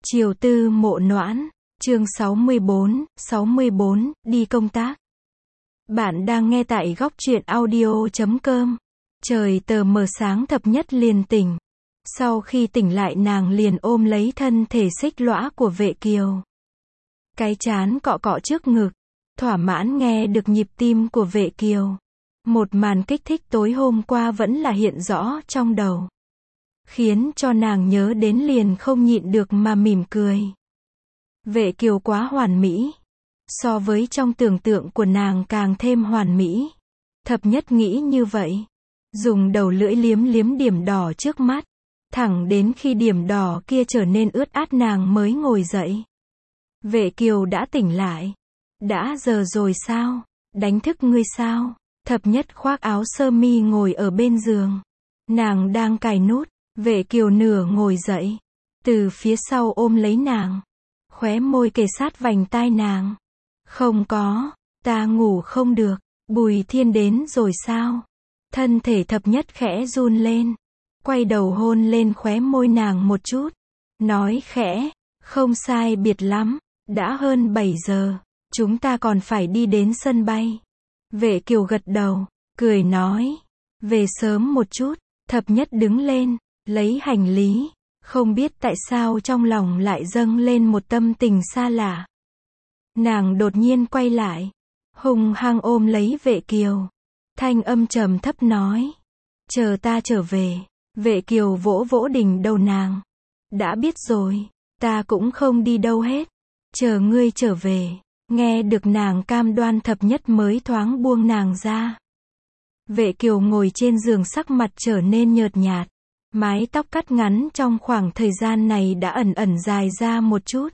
Chiều tư mộ noãn, chương 64, đi công tác. Bạn đang nghe tại góc truyện audio.com. Trời tờ mờ sáng thập nhất liền tỉnh. Sau khi tỉnh lại nàng liền ôm lấy thân thể xích lõa của Vệ Kiều. Cái trán cọ cọ trước ngực, thỏa mãn nghe được nhịp tim của Vệ Kiều. Một màn kích thích tối hôm qua vẫn là hiện rõ trong đầu, khiến cho nàng nhớ đến liền không nhịn được mà mỉm cười. Vệ Kiều quá hoàn mỹ, so với trong tưởng tượng của nàng càng thêm hoàn mỹ. Thập nhất nghĩ như vậy, dùng đầu lưỡi liếm liếm điểm đỏ trước mắt, thẳng đến khi điểm đỏ kia trở nên ướt át nàng mới ngồi dậy. Vệ Kiều đã tỉnh lại. Đã giờ rồi sao? Đánh thức ngươi sao? Thập nhất khoác áo sơ mi ngồi ở bên giường. Nàng đang cài nút. Vệ Kiều nửa ngồi dậy, từ phía sau ôm lấy nàng, khóe môi kề sát vành tai nàng. Không có, ta ngủ không được. Bùi Thiên đến rồi sao? Thân thể thập nhất khẽ run lên, quay đầu hôn lên khóe môi nàng một chút, nói khẽ, không sai biệt lắm, đã hơn 7 giờ, chúng ta còn phải đi đến sân bay. Vệ Kiều gật đầu, cười nói, về sớm một chút. Thập nhất đứng lên, lấy hành lý, không biết tại sao trong lòng lại dâng lên một tâm tình xa lạ. Nàng đột nhiên quay lại, hung hăng ôm lấy Vệ Kiều, thanh âm trầm thấp nói, chờ ta trở về. Vệ Kiều vỗ vỗ đỉnh đầu nàng, đã biết rồi, ta cũng không đi đâu hết, chờ ngươi trở về. Nghe được nàng cam đoan thập nhất mới thoáng buông nàng ra. Vệ Kiều ngồi trên giường sắc mặt trở nên nhợt nhạt. Mái tóc cắt ngắn trong khoảng thời gian này đã ẩn ẩn dài ra một chút,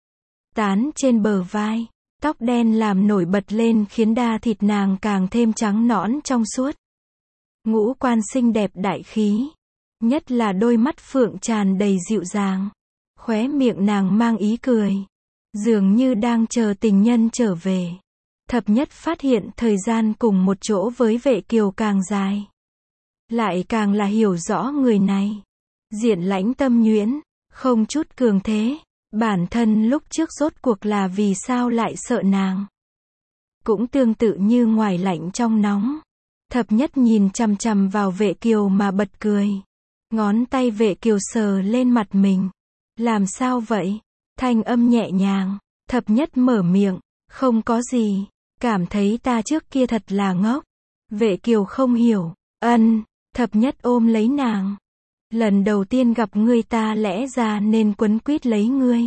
tán trên bờ vai, tóc đen làm nổi bật lên khiến da thịt nàng càng thêm trắng nõn trong suốt. Ngũ quan xinh đẹp đại khí, nhất là đôi mắt phượng tràn đầy dịu dàng, khóe miệng nàng mang ý cười, dường như đang chờ tình nhân trở về. Thập nhất phát hiện thời gian cùng một chỗ với Vệ Kiều càng dài, lại càng là hiểu rõ người này. Diện lãnh tâm nhuyễn, không chút cường thế. Bản thân lúc trước rốt cuộc là vì sao lại sợ nàng. Cũng tương tự như ngoài lạnh trong nóng. Thập nhất nhìn chằm chằm vào Vệ Kiều mà bật cười. Ngón tay Vệ Kiều sờ lên mặt mình. Làm sao vậy? Thanh âm nhẹ nhàng. Thập nhất mở miệng. Không có gì. Cảm thấy ta trước kia thật là ngốc. Vệ Kiều không hiểu. Thập nhất ôm lấy nàng. Lần đầu tiên gặp ngươi ta lẽ ra nên quấn quýt lấy ngươi.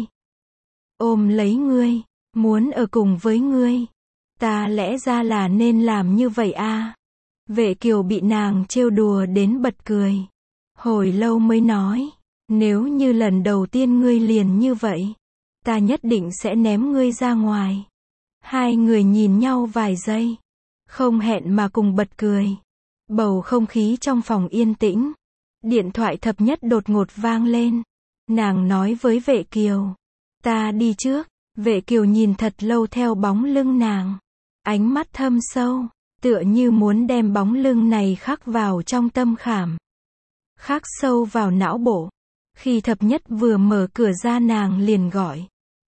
Ôm lấy ngươi. Muốn ở cùng với ngươi. Ta lẽ ra là nên làm như vậy à. Vệ Kiều bị nàng trêu đùa đến bật cười. Hồi lâu mới nói. Nếu như lần đầu tiên ngươi liền như vậy, ta nhất định sẽ ném ngươi ra ngoài. Hai người nhìn nhau vài giây, không hẹn mà cùng bật cười. Bầu không khí trong phòng yên tĩnh. Điện thoại thập nhất đột ngột vang lên. Nàng nói với Vệ Kiều, ta đi trước. Vệ Kiều nhìn thật lâu theo bóng lưng nàng, ánh mắt thâm sâu, tựa như muốn đem bóng lưng này khắc vào trong tâm khảm, khắc sâu vào não bộ. Khi thập nhất vừa mở cửa ra nàng liền gọi,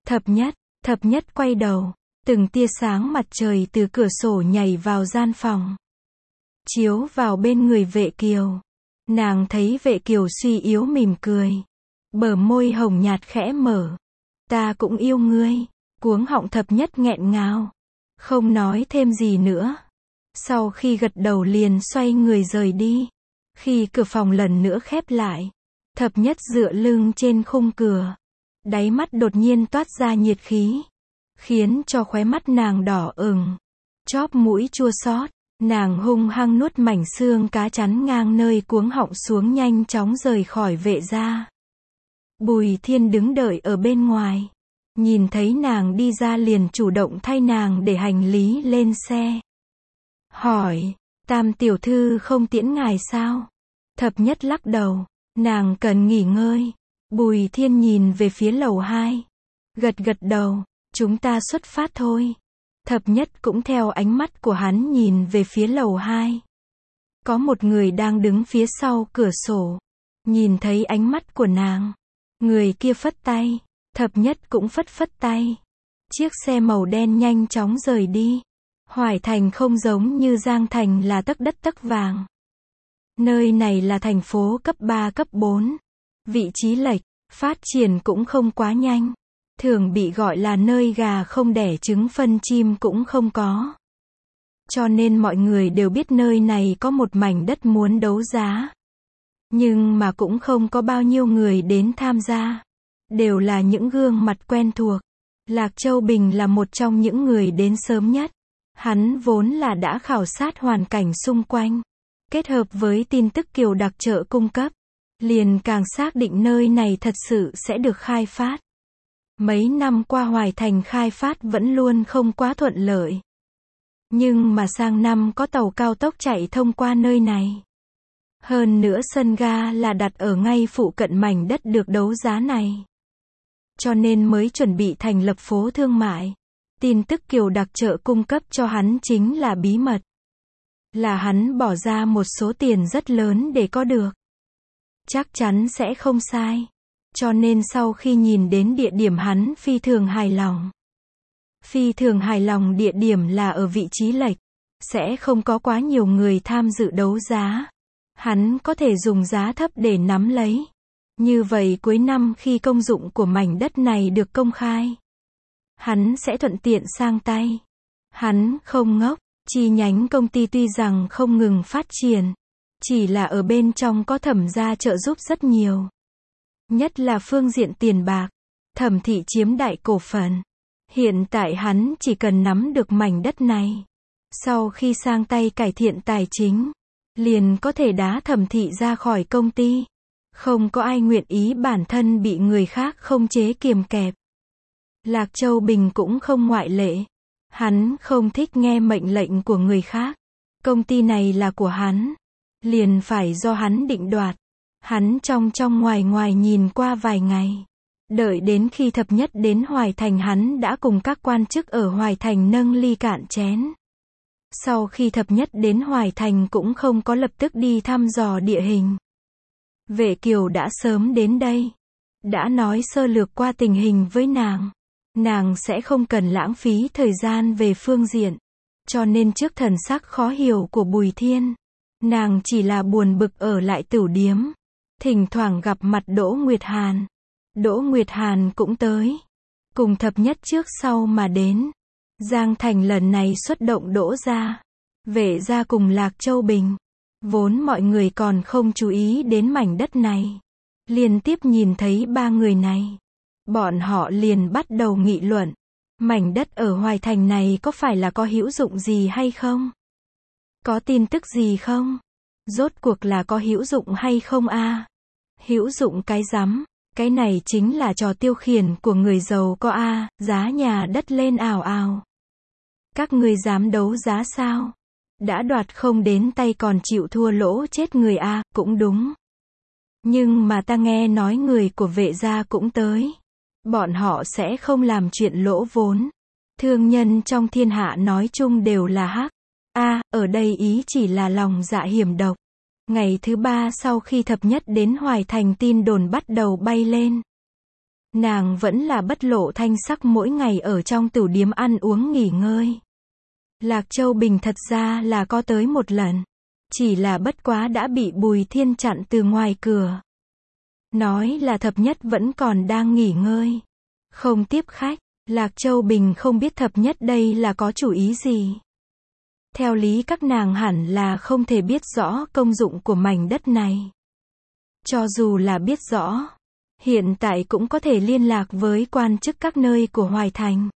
thập nhất quay đầu, từng tia sáng mặt trời từ cửa sổ nhảy vào gian phòng, chiếu vào bên người Vệ Kiều. Nàng thấy Vệ Kiều suy yếu mỉm cười, bờ môi hồng nhạt khẽ mở. Ta cũng yêu ngươi. Cuống họng thập nhất nghẹn ngào, không nói thêm gì nữa. Sau khi gật đầu liền xoay người rời đi. Khi cửa phòng lần nữa khép lại, thập nhất dựa lưng trên khung cửa, đáy mắt đột nhiên toát ra nhiệt khí, khiến cho khóe mắt nàng đỏ ửng, chóp mũi chua xót. Nàng hung hăng nuốt mảnh xương cá chắn ngang nơi cuống họng xuống, nhanh chóng rời khỏi Vệ gia. Bùi Thiên đứng đợi ở bên ngoài, nhìn thấy nàng đi ra liền chủ động thay nàng để hành lý lên xe. Hỏi, Tam tiểu thư không tiễn ngài sao? Thập nhất lắc đầu, nàng cần nghỉ ngơi. Bùi Thiên nhìn về phía lầu 2, gật đầu, chúng ta xuất phát thôi. Thập nhất cũng theo ánh mắt của hắn nhìn về phía lầu 2. Có một người đang đứng phía sau cửa sổ. Nhìn thấy ánh mắt của nàng, người kia phất tay, Thập nhất cũng phất phất tay. Chiếc xe màu đen nhanh chóng rời đi. Hoài Thành không giống như Giang Thành là tấc đất tấc vàng. Nơi này là thành phố cấp 3 cấp 4. Vị trí lệch, phát triển cũng không quá nhanh. Thường bị gọi là nơi gà không đẻ trứng phân chim cũng không có. Cho nên mọi người đều biết nơi này có một mảnh đất muốn đấu giá. Nhưng mà cũng không có bao nhiêu người đến tham gia. Đều là những gương mặt quen thuộc. Lạc Châu Bình là một trong những người đến sớm nhất. Hắn vốn là đã khảo sát hoàn cảnh xung quanh. Kết hợp với tin tức Kiều đặc trợ cung cấp. Liền càng xác định nơi này thật sự sẽ được khai phát. Mấy năm qua Hoài Thành khai phát vẫn luôn không quá thuận lợi. Nhưng mà sang năm có tàu cao tốc chạy thông qua nơi này. Hơn nữa sân ga là đặt ở ngay phụ cận mảnh đất được đấu giá này. Cho nên mới chuẩn bị thành lập phố thương mại. Tin tức Kiều đặc trợ cung cấp cho hắn chính là bí mật. Là hắn bỏ ra một số tiền rất lớn để có được. Chắc chắn sẽ không sai. Cho nên sau khi nhìn đến địa điểm hắn phi thường hài lòng. Phi thường hài lòng địa điểm là ở vị trí lệch. Sẽ không có quá nhiều người tham dự đấu giá. Hắn có thể dùng giá thấp để nắm lấy. Như vậy cuối năm khi công dụng của mảnh đất này được công khai. Hắn sẽ thuận tiện sang tay. Hắn không ngốc. Chi nhánh công ty tuy rằng không ngừng phát triển. Chỉ là ở bên trong có Thẩm gia trợ giúp rất nhiều. Nhất là phương diện tiền bạc. Thẩm thị chiếm đại cổ phần. Hiện tại hắn chỉ cần nắm được mảnh đất này. Sau khi sang tay cải thiện tài chính. Liền có thể đá Thẩm thị ra khỏi công ty. Không có ai nguyện ý bản thân bị người khác không chế kiềm kẹp. Lạc Châu Bình cũng không ngoại lệ. Hắn không thích nghe mệnh lệnh của người khác. Công ty này là của hắn. Liền phải do hắn định đoạt. Hắn trong ngoài ngoài nhìn qua vài ngày. Đợi đến khi thập nhất đến Hoài Thành hắn đã cùng các quan chức ở Hoài Thành nâng ly cạn chén. Sau khi thập nhất đến Hoài Thành cũng không có lập tức đi thăm dò địa hình. Vệ Kiều đã sớm đến đây. Đã nói sơ lược qua tình hình với nàng. Nàng sẽ không cần lãng phí thời gian về phương diện. Cho nên trước thần sắc khó hiểu của Bùi Thiên. Nàng chỉ là buồn bực ở lại tửu điếm. Thỉnh thoảng gặp mặt Đỗ Nguyệt Hàn. Đỗ Nguyệt Hàn cũng tới. Cùng thập nhất trước sau mà đến. Giang Thành lần này xuất động Đỗ gia. Vệ gia cùng Lạc Châu Bình. Vốn mọi người còn không chú ý đến mảnh đất này. Liên tiếp nhìn thấy ba người này. Bọn họ liền bắt đầu nghị luận. Mảnh đất ở Hoài Thành này có phải là có hữu dụng gì hay không? Có tin tức gì không? Rốt cuộc là có hữu dụng hay không a? Hữu dụng cái rắm, cái này chính là trò tiêu khiển của người giàu có a, giá nhà đất lên ào ào. Các ngươi dám đấu giá sao? Đã đoạt không đến tay còn chịu thua lỗ chết người a, cũng đúng. Nhưng mà ta nghe nói người của Vệ gia cũng tới. Bọn họ sẽ không làm chuyện lỗ vốn. Thương nhân trong thiên hạ nói chung đều là hắc. Ở đây ý chỉ là lòng dạ hiểm độc. Ngày thứ 3 sau khi thập nhất đến Hoài Thành tin đồn bắt đầu bay lên. Nàng vẫn là bất lộ thanh sắc mỗi ngày ở trong tửu điếm ăn uống nghỉ ngơi. Lạc Châu Bình thật ra là có tới một lần. Chỉ là bất quá đã bị Bùi Thiên chặn từ ngoài cửa. Nói là thập nhất vẫn còn đang nghỉ ngơi. Không tiếp khách. Lạc Châu Bình không biết thập nhất đây là có chủ ý gì. Theo lý các nàng hẳn là không thể biết rõ công dụng của mảnh đất này. Cho dù là biết rõ, hiện tại cũng có thể liên lạc với quan chức các nơi của Hoài Thành.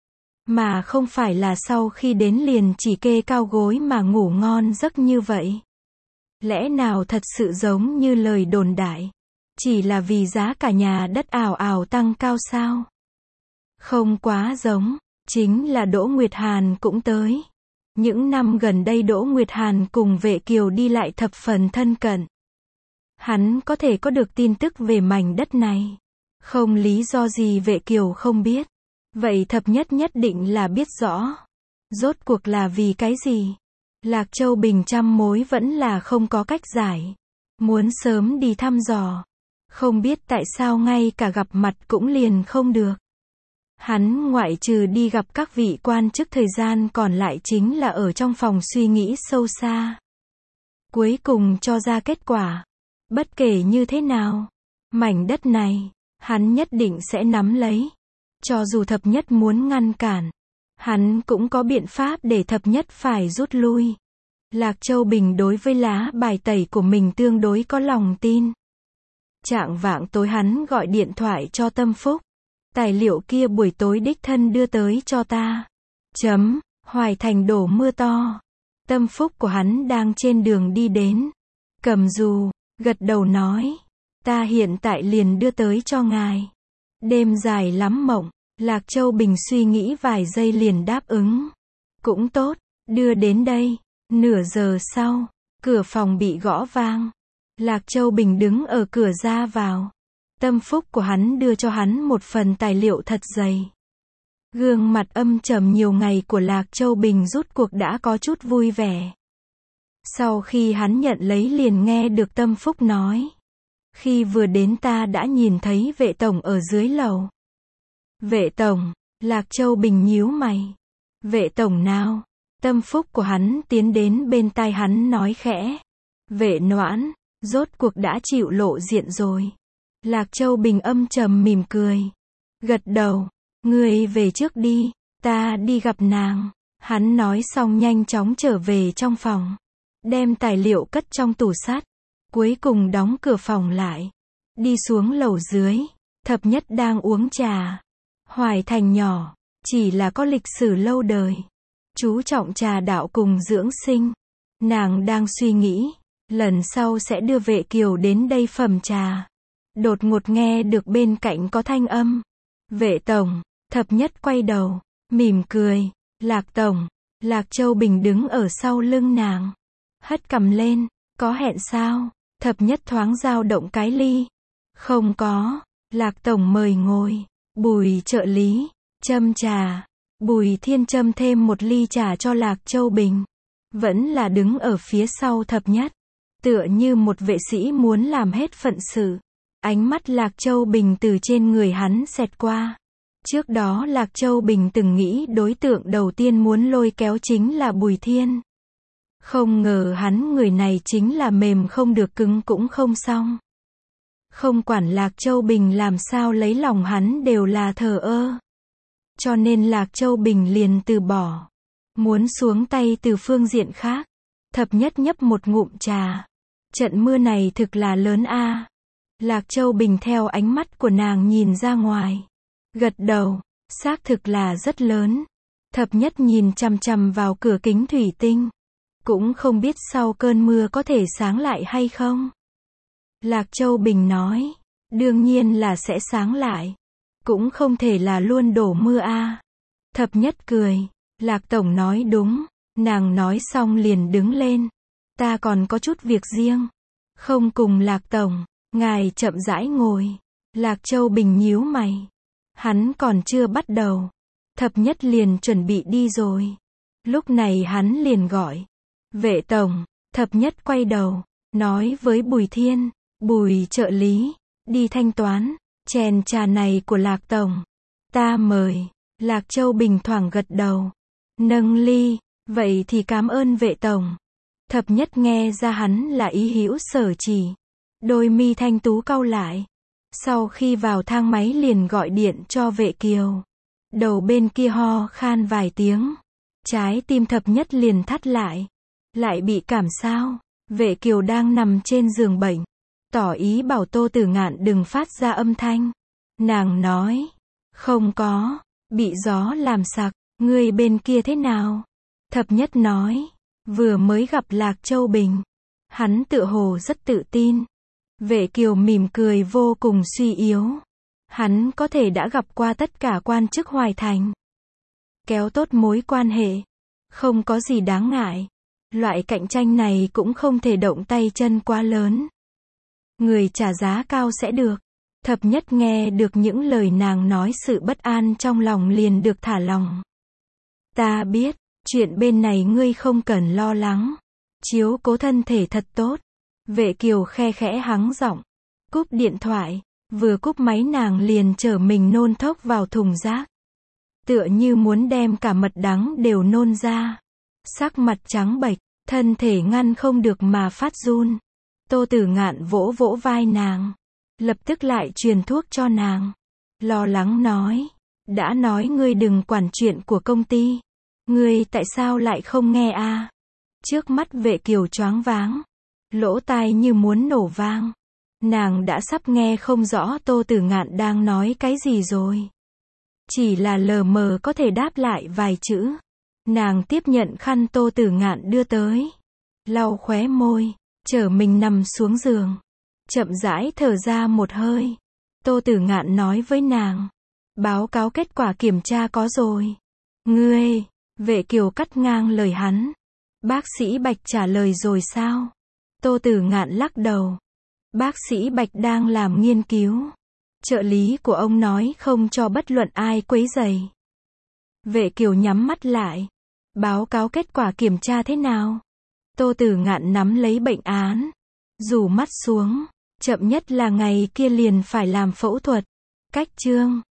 Mà không phải là sau khi đến liền chỉ kê cao gối mà ngủ ngon giấc như vậy. Lẽ nào thật sự giống như lời đồn đại? Chỉ là vì giá cả nhà đất ào ào tăng cao sao? Không quá giống, chính là Đỗ Nguyệt Hàn cũng tới. Những năm gần đây Đỗ Nguyệt Hàn cùng Vệ Kiều đi lại thập phần thân cận. Hắn có thể có được tin tức về mảnh đất này. Không lý do gì Vệ Kiều không biết. Vậy thập nhất nhất định là biết rõ. Rốt cuộc là vì cái gì? Lạc Châu Bình trăm mối vẫn là không có cách giải. Muốn sớm đi thăm dò. Không biết tại sao ngay cả gặp mặt cũng liền không được. Hắn ngoại trừ đi gặp các vị quan chức thời gian còn lại chính là ở trong phòng suy nghĩ sâu xa. Cuối cùng cho ra kết quả. Bất kể như thế nào, mảnh đất này, hắn nhất định sẽ nắm lấy. Cho dù thập nhất muốn ngăn cản, hắn cũng có biện pháp để thập nhất phải rút lui. Lạc Châu Bình đối với lá bài tẩy của mình tương đối có lòng tin. Chạng vạng tối hắn gọi điện thoại cho Tâm Phúc. Tài liệu kia buổi tối đích thân đưa tới cho ta. Hoài Thành đổ mưa to. Tâm Phúc của hắn đang trên đường đi đến. Cầm dù, gật đầu nói. Ta hiện tại liền đưa tới cho ngài. Đêm dài lắm mộng. Lạc Châu Bình suy nghĩ vài giây liền đáp ứng. Cũng tốt, đưa đến đây. Nửa giờ sau, cửa phòng bị gõ vang. Lạc Châu Bình đứng ở cửa ra vào. Tâm Phúc của hắn đưa cho hắn một phần tài liệu thật dày. Gương mặt âm trầm nhiều ngày của Lạc Châu Bình rút cuộc đã có chút vui vẻ. Sau khi hắn nhận lấy liền nghe được Tâm Phúc nói. Khi vừa đến ta đã nhìn thấy vệ tổng ở dưới lầu. Vệ tổng, Lạc Châu Bình nhíu mày. Vệ tổng nào? Tâm Phúc của hắn tiến đến bên tai hắn nói khẽ. Vệ Noãn, rốt cuộc đã chịu lộ diện rồi. Lạc Châu Bình âm trầm mỉm cười. Gật đầu, ngươi về trước đi, ta đi gặp nàng. Hắn nói xong nhanh chóng trở về trong phòng. Đem tài liệu cất trong tủ sắt. Cuối cùng đóng cửa phòng lại. Đi xuống lầu dưới, thập nhất đang uống trà. Hoài Thành nhỏ, chỉ là có lịch sử lâu đời. Chú trọng trà đạo cùng dưỡng sinh. Nàng đang suy nghĩ, lần sau sẽ đưa Vệ Kiều đến đây phẩm trà. Đột ngột nghe được bên cạnh có thanh âm. Vệ tổng, thập nhất quay đầu, mỉm cười. Lạc tổng, Lạc Châu Bình đứng ở sau lưng nàng. Hất cằm lên, có hẹn sao? Thập nhất thoáng dao động cái ly. Không có, Lạc tổng mời ngồi. Bùi trợ lý, châm trà. Bùi Thiên châm thêm một ly trà cho Lạc Châu Bình. Vẫn là đứng ở phía sau thập nhất. Tựa như một vệ sĩ muốn làm hết phận sự. Ánh mắt Lạc Châu Bình từ trên người hắn xẹt qua. Trước đó Lạc Châu Bình từng nghĩ đối tượng đầu tiên muốn lôi kéo chính là Bùi Thiên. Không ngờ hắn người này chính là mềm không được cứng cũng không xong. Không quản Lạc Châu Bình làm sao lấy lòng hắn đều là thờ ơ. Cho nên Lạc Châu Bình liền từ bỏ. Muốn xuống tay từ phương diện khác. Thập nhất nhấp một ngụm trà. Trận mưa này thực là lớn a. Lạc Châu Bình theo ánh mắt của nàng nhìn ra ngoài. Gật đầu, xác thực là rất lớn. Thập nhất nhìn chằm chằm vào cửa kính thủy tinh. Cũng không biết sau cơn mưa có thể sáng lại hay không. Lạc Châu Bình nói, đương nhiên là sẽ sáng lại. Cũng không thể là luôn đổ mưa a. Thập nhất cười, Lạc tổng nói đúng. Nàng nói xong liền đứng lên. Ta còn có chút việc riêng. Không cùng Lạc tổng, ngài chậm rãi ngồi. Lạc Châu Bình nhíu mày. Hắn còn chưa bắt đầu. Thập nhất liền chuẩn bị đi rồi. Lúc này hắn liền gọi. Vệ tổng, thập nhất quay đầu, nói với Bùi Thiên, Bùi trợ lý, đi thanh toán, chén trà này của Lạc tổng. Ta mời. Lạc Châu Bình thoảng gật đầu. Nâng ly, vậy thì cảm ơn vệ tổng. Thập nhất nghe ra hắn là ý hữu sở chỉ. Đôi mi thanh tú cau lại. Sau khi vào thang máy liền gọi điện cho Vệ Kiều. Đầu bên kia ho khan vài tiếng. Trái tim thập nhất liền thắt lại. Lại bị cảm sao? Vệ Kiều đang nằm trên giường bệnh. Tỏ ý bảo Tô Tử Ngạn đừng phát ra âm thanh. Nàng nói. Không có. Bị gió làm sặc. Người bên kia thế nào? Thập nhất nói. Vừa mới gặp Lạc Châu Bình. Hắn tựa hồ rất tự tin. Vệ Kiều mỉm cười vô cùng suy yếu. Hắn có thể đã gặp qua tất cả quan chức Hoài Thành. Kéo tốt mối quan hệ. Không có gì đáng ngại. Loại cạnh tranh này cũng không thể động tay chân quá lớn. Người trả giá cao sẽ được. Thập nhất nghe được những lời nàng nói sự bất an trong lòng liền được thả lòng. Ta biết, chuyện bên này ngươi không cần lo lắng. Chiếu cố thân thể thật tốt. Vệ Kiều khe khẽ hắng giọng. cúp điện thoại. Vừa cúp máy nàng liền chở mình nôn thốc vào thùng rác. Tựa như muốn đem cả mật đắng đều nôn ra. Sắc mặt trắng bệch, thân thể ngăn không được mà phát run. Tô Tử Ngạn vỗ vỗ vai nàng. Lập tức lại truyền thuốc cho nàng. Lo lắng nói. Đã nói ngươi đừng quản chuyện của công ty. Ngươi tại sao lại không nghe a? Trước mắt Vệ Kiều choáng váng. Lỗ tai như muốn nổ vang. Nàng đã sắp nghe không rõ Tô Tử Ngạn đang nói cái gì rồi. Chỉ là lờ mờ có thể đáp lại vài chữ. Nàng tiếp nhận khăn Tô Tử Ngạn đưa tới. Lau khóe môi, chở mình nằm xuống giường. Chậm rãi thở ra một hơi. Tô Tử Ngạn nói với nàng. Báo cáo kết quả kiểm tra có rồi. Ngươi, Vệ Kiều cắt ngang lời hắn. Bác sĩ Bạch trả lời rồi sao? Tô Tử Ngạn lắc đầu. Bác sĩ Bạch đang làm nghiên cứu. Trợ lý của ông nói không cho bất luận ai quấy rầy. Vệ Kiều nhắm mắt lại. Báo cáo kết quả kiểm tra thế nào? Tô Tử Ngạn nắm lấy bệnh án. Rủ mắt xuống. Chậm nhất là ngày kia liền phải làm phẫu thuật. Cách chương